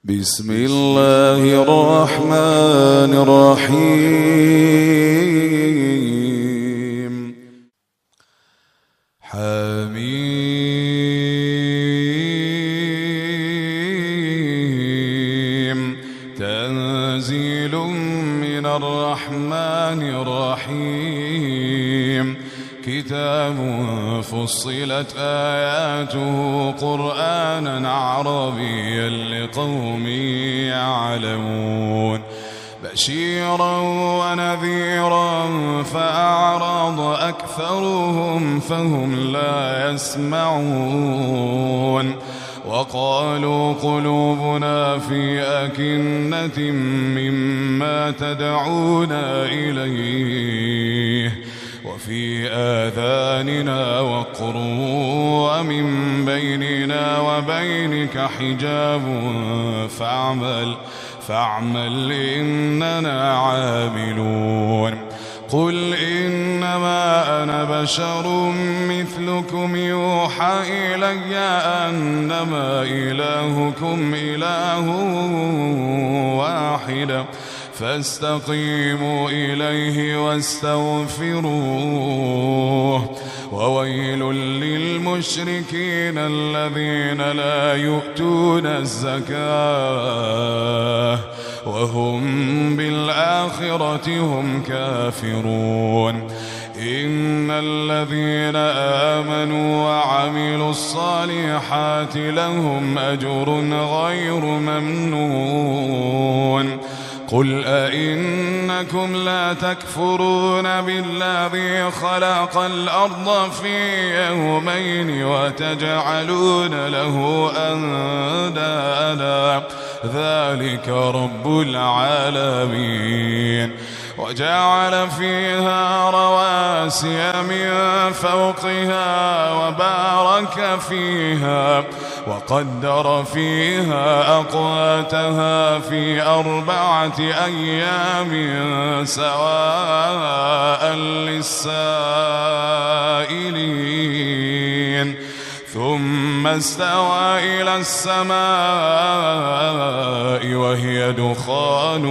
بسم الله الرحمن الرحيم. حميم. تنزيل من الرحمن الرحيم. كتاب فصلت آياته قرآنا عربيا لقوم يعلمون بشيرا ونذيرا فأعرض أكثرهم فهم لا يسمعون وقالوا قلوبنا في أكنة مما تدعونا إليه وفي آذاننا وقر ومن بيننا وبينك حجاب فاعمل إننا عاملون. قل إنما أنا بشر مثلكم يوحى إلي أنما إلهكم إله واحد فاستقيموا إليه واستغفروه. وويل للمشركين الذين لا يؤتون الزكاة وهم بالآخرة هم كافرون. إن الذين آمنوا وعملوا الصالحات لهم أجر غير ممنون. قل أئنكم لا تكفرون بالذي خلق الأرض في يومين وتجعلون له أندادا ذلك رب العالمين. وجعل فيها رواسي من فوقها وبارك فيها وقدر فيها أقواتها في 4 أيام سواء للسائلين. ثم استوى إلى السماء وهي دخان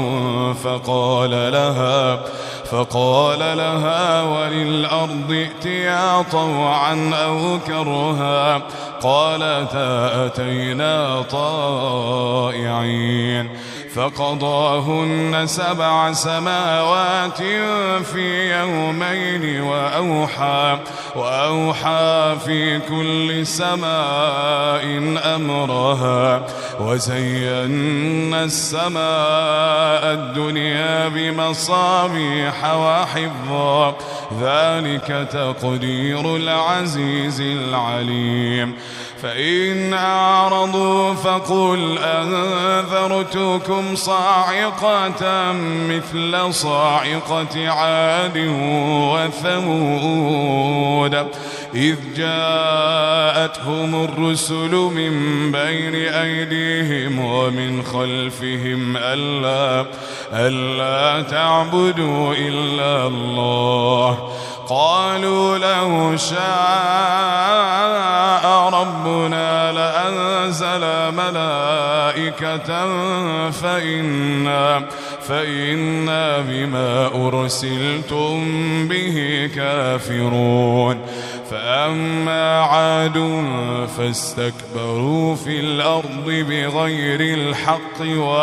فقال لها وللأرض ائتيا طوعا أو كرها قالتا أتينا طائعين. فقضاهن 7 سماوات في يومين وأوحى في كل سماء أمرها وزينا السماء الدنيا بمصابيح وحفظا ذلك تقدير العزيز العليم. فإن أعرضوا فقل أنذرتكم صاعقة مثل صاعقة عاد وثمود إذ جاءتهم الرسل من بين أيديهم ومن خلفهم ألا تعبدوا إلا الله قالوا لو شاء ربنا لأنزل ملائكة فإنا بما أرسلتم به كافرون. فأما عاد فاستكبروا في الأرض بغير الحق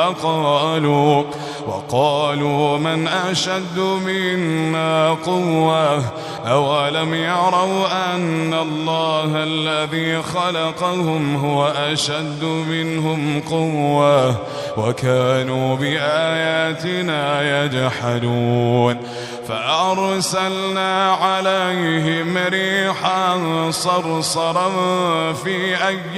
وقالوا من أشد منا قوة أولم يروا أن الله الذي خلقهم هو أشد منهم قوة وكانوا بآياتنا يجحدون. فأرسلنا عليهم ريحا صرصرا في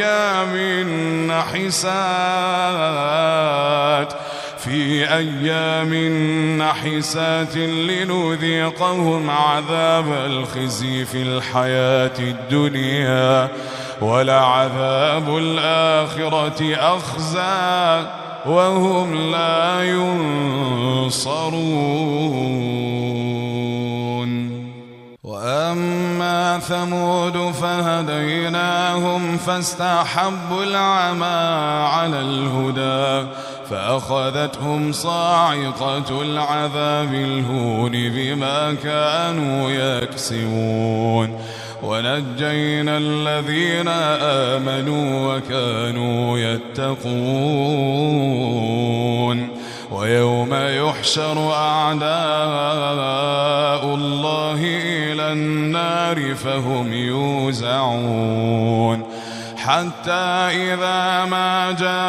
أيام نحسات لنذيقهم عذاب الخزي في الحياة الدنيا ولعذاب الآخرة أخزى وهم لا ينصرون. وأما أما ثمود فهديناهم فاستحبوا العمى على الهدى فأخذتهم صاعقة العذاب الهون بما كانوا يكسبون ونجينا الذين آمنوا وكانوا يتقون ويوم يحشر أعداء الله إلى النار فهم يوزعون حتى إذا ما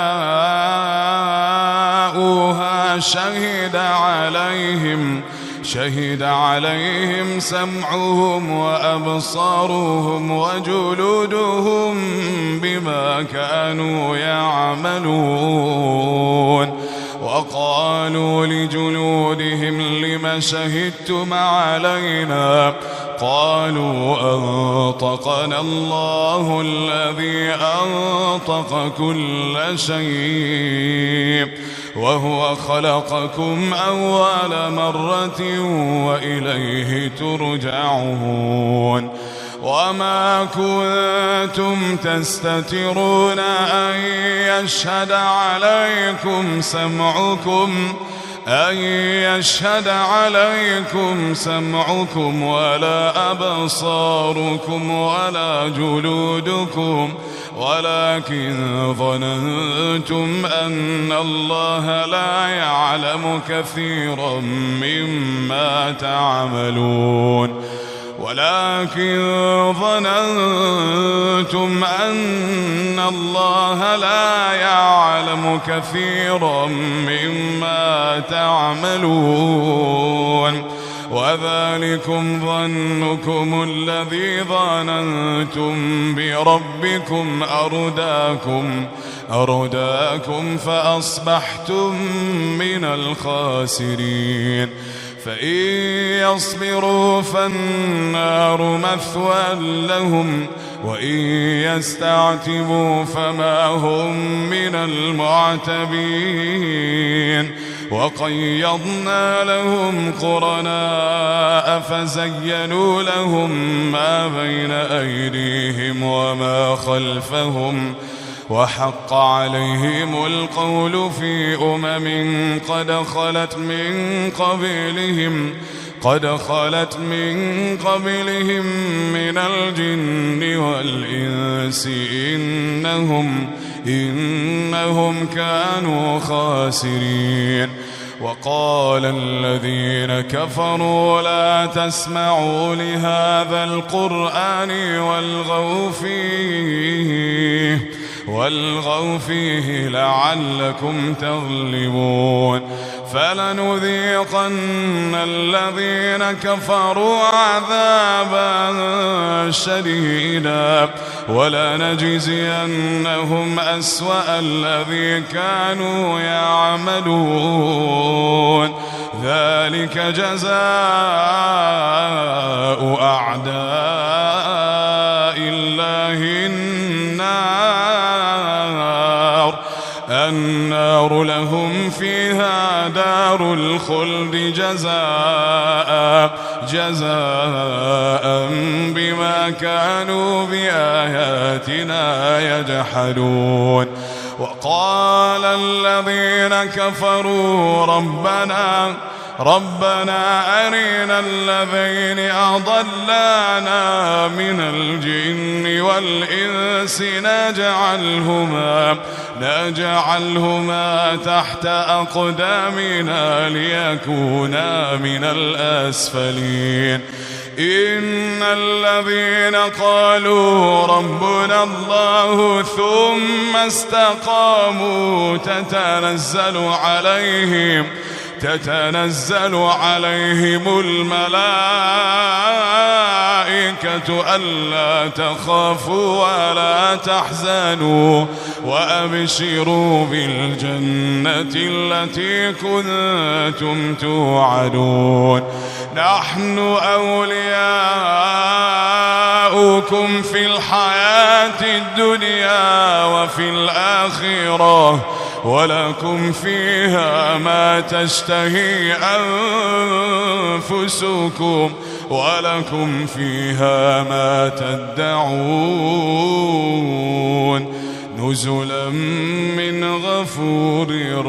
جاءوها شهد عليهم سمعهم وأبصارهم وجلودهم بما كانوا يعملون وقالوا لجلودهم لم شهدتم علينا قالوا أنطقنا الله الذي أنطق كل شيء وهو خلقكم أول مرة وإليه ترجعون وما كنتم تستترون أن يشهد عليكم سمعكم ولا أبصاركم ولا جلودكم ولكن ظننتم أن الله لا يعلم كثيرا مما تعملون وذلكم ظنكم الذي ظننتم بربكم أرداكم فأصبحتم من الخاسرين فإن يصبروا فالنار مثوى لهم وإن يستعتبوا فما هم من المعتبين وقيضنا لهم قرناء فزينوا لهم ما بين أيديهم وما خلفهم وحق عليهم القول في قد خلت من قبلهم من الجن والإنس إنهم كانوا خاسرين وقال الذين كفروا لا تسمعوا لهذا القرآن والغوا فيه لعلكم تغلبون فلنذيقن الذين كفروا عذابا شديدا ولنجزينهم أسوأ الذي كانوا يعملون ذلك جزاء أعداء الله النار لهم فيها دار الخلد جزاء بما كانوا بآياتنا يجحدون وقال الذين كفروا ربنا أرنا الذين أضلانا من الجن والإنس نجعلهما تحت أقدامنا ليكونا من الأسفلين إن الذين قالوا ربنا الله ثم استقاموا تتنزل عليهم الملائكة ألا تخافوا ولا تحزنوا وأبشروا بالجنة التي كنتم توعدون نحن أولياؤكم في الحياة الدنيا وفي الآخرة ولكم فيها ما تشتهي أنفسكم ولكم فيها ما تدعون نزلا من غفور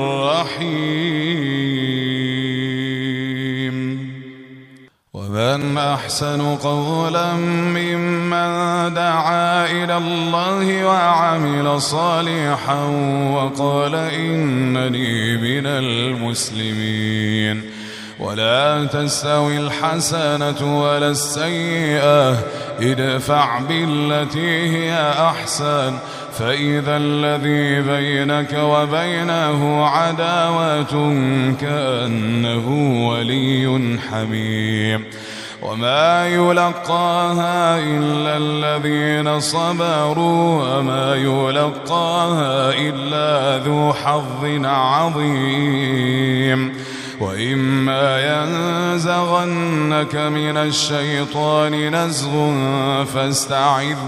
رحيم. ومن أحسن قولا ممن دعا إلى الله وعمل صالحا وقال إنني من المسلمين. ولا تستوي الحسنة ولا السيئة ادفع بالتي هي أحسن فإذا الذي بينك وبينه عداوة كأنه ولي حميم. وما يلقاها إلا الذين صبروا وما يلقاها إلا ذو حظ عظيم. وإما ينزغنك من الشيطان نزغ فاستعذ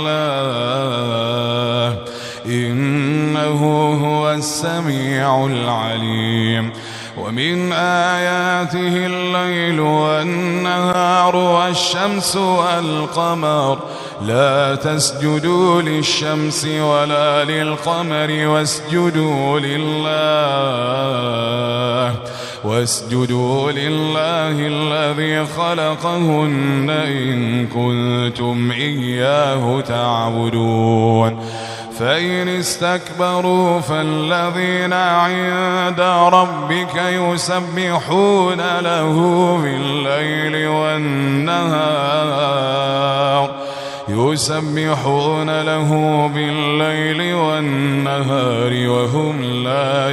بالله إنه هو السميع العليم. ومن آياته الليل والنهار والشمس والقمر لا تسجدوا للشمس ولا للقمر واسجدوا لله الذي خلقهن إن كنتم إياه تعبدون. فإن استكبروا فالذين عند ربك يسبحون له بالليل والنهار وهم لا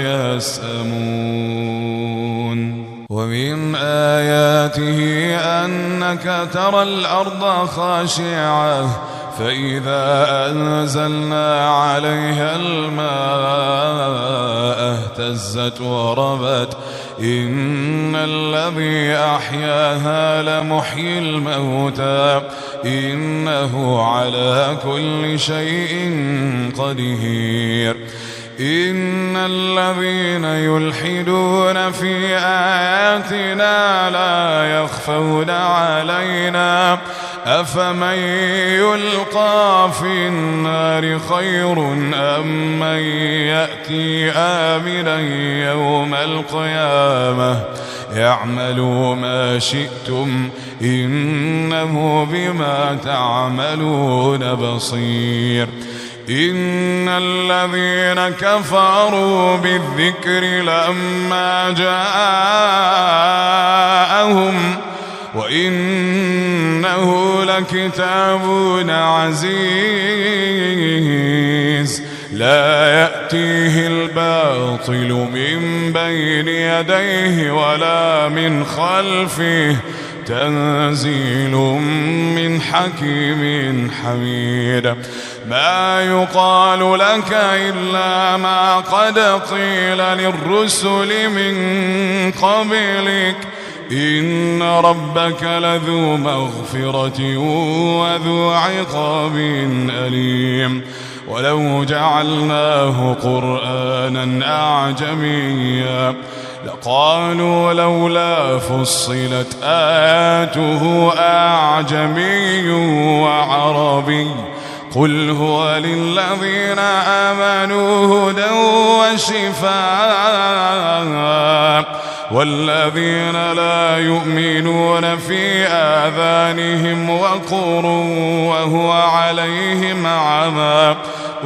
يسأمون. ومن آياته أنك ترى الأرض خاشعة فإذا أنزلنا عليها الماء اهتزت وربت إن الذي أحياها لمحيي الموتى إنه على كل شيء قدير. إن الذين يلحدون في آياتنا لا يخفون علينا أفمن يلقى في النار خير أم من يأتي آمنا يوم القيامة اعملوا ما شئتم إنه بما تعملون بصير. إن الذين كفروا بالذكر لما جاءهم وإنه لكتاب عزيز لا يأتيه الباطل من بين يديه ولا من خلفه تنزيل من حكيم حميد. ما يقال لك إلا ما قد قيل للرسل من قبلك إن ربك لذو مغفرة وذو عقاب أليم. ولو جعلناه قرآنا أعجميا لقالوا لولا فصلت آياته أعجمي وعربي قل هو للذين آمنوا هدى وشفاء والذين لا يؤمنون في آذانهم وقر وهو عليهم عمى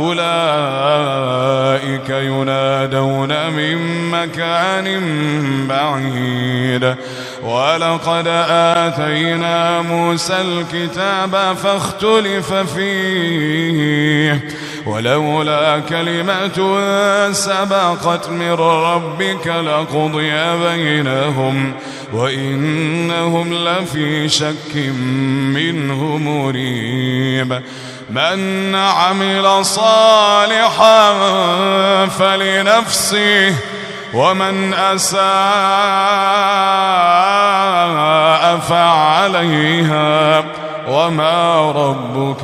أولئك ينادون من مكان بعيد. ولقد آتينا موسى الكتاب فاختلف فيه ولولا كلمة سبقت من ربك لقضي بينهم وإنهم لفي شك منه مريب. من عمل صالحا فلنفسه ومن أساء فعليها وما ربك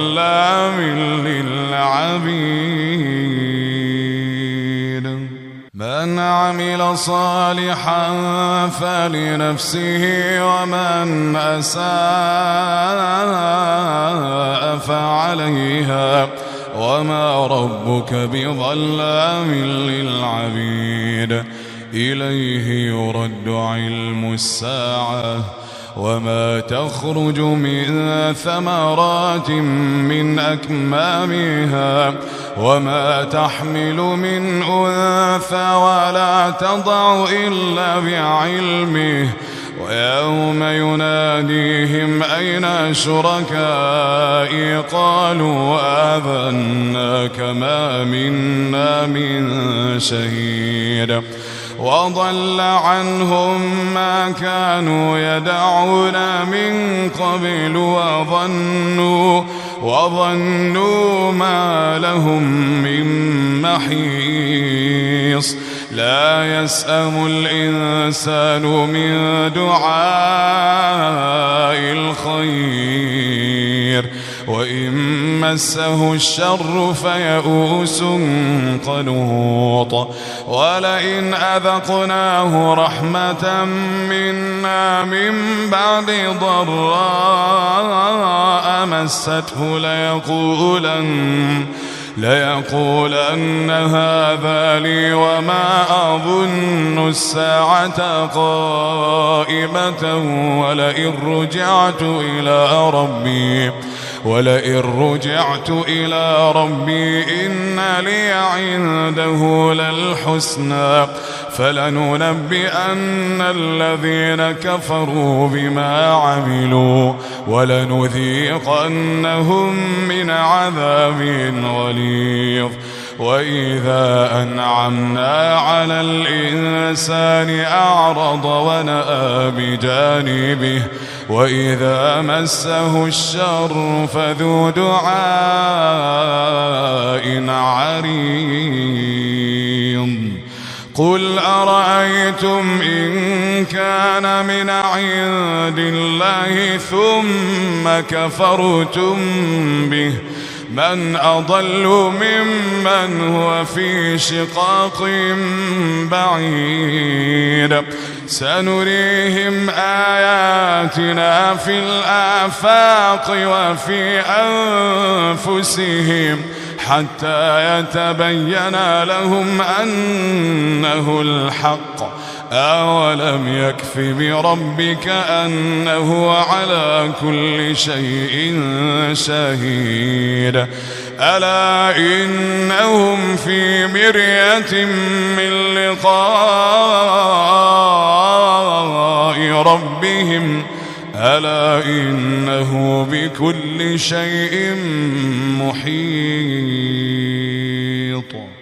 بظلام للعبيد. من عمل صالحا فلنفسه ومن أساء فعليها وما ربك بظلام للعبيد إليه يرد علم الساعة وما تخرج من ثمرات من أكمامها وما تحمل من أنثى ولا تضع إلا بعلمه ويوم يناديهم أين شركائي قالوا آذناك ما منا من شهيد وضل عنهم ما كانوا يدعون من قبل وظنوا ما لهم من محيص لا يسأم الإنسان من دعاء الخير وإن مسه الشر فيئوس قنوط ولئن أذقناه رحمة منا من بعد ضراء مسته ليقولن هذا لي وما أظن الساعة قائمة ولئن رجعت إلى ربي إن لي عنده للحسنى فلننبئن الذين كفروا بما عملوا ولنذيقنهم من عذاب غليظ وإذا أنعمنا على الإنسان أعرض ونأى بجانبه وإذا مسه الشر فذو دعاء عريض قل أرأيتم إن كان من عند الله ثم كفرتم به من أضل ممن هو في شقاق بعيد سنريهم آياتنا في الآفاق وفي أنفسهم حتى يتبين لهم أنه الحق أولم يكف بربك أنه على كل شيء شهيد ألا إنهم في مرية من لقاء ربهم ألا إنه بكل شيء محيط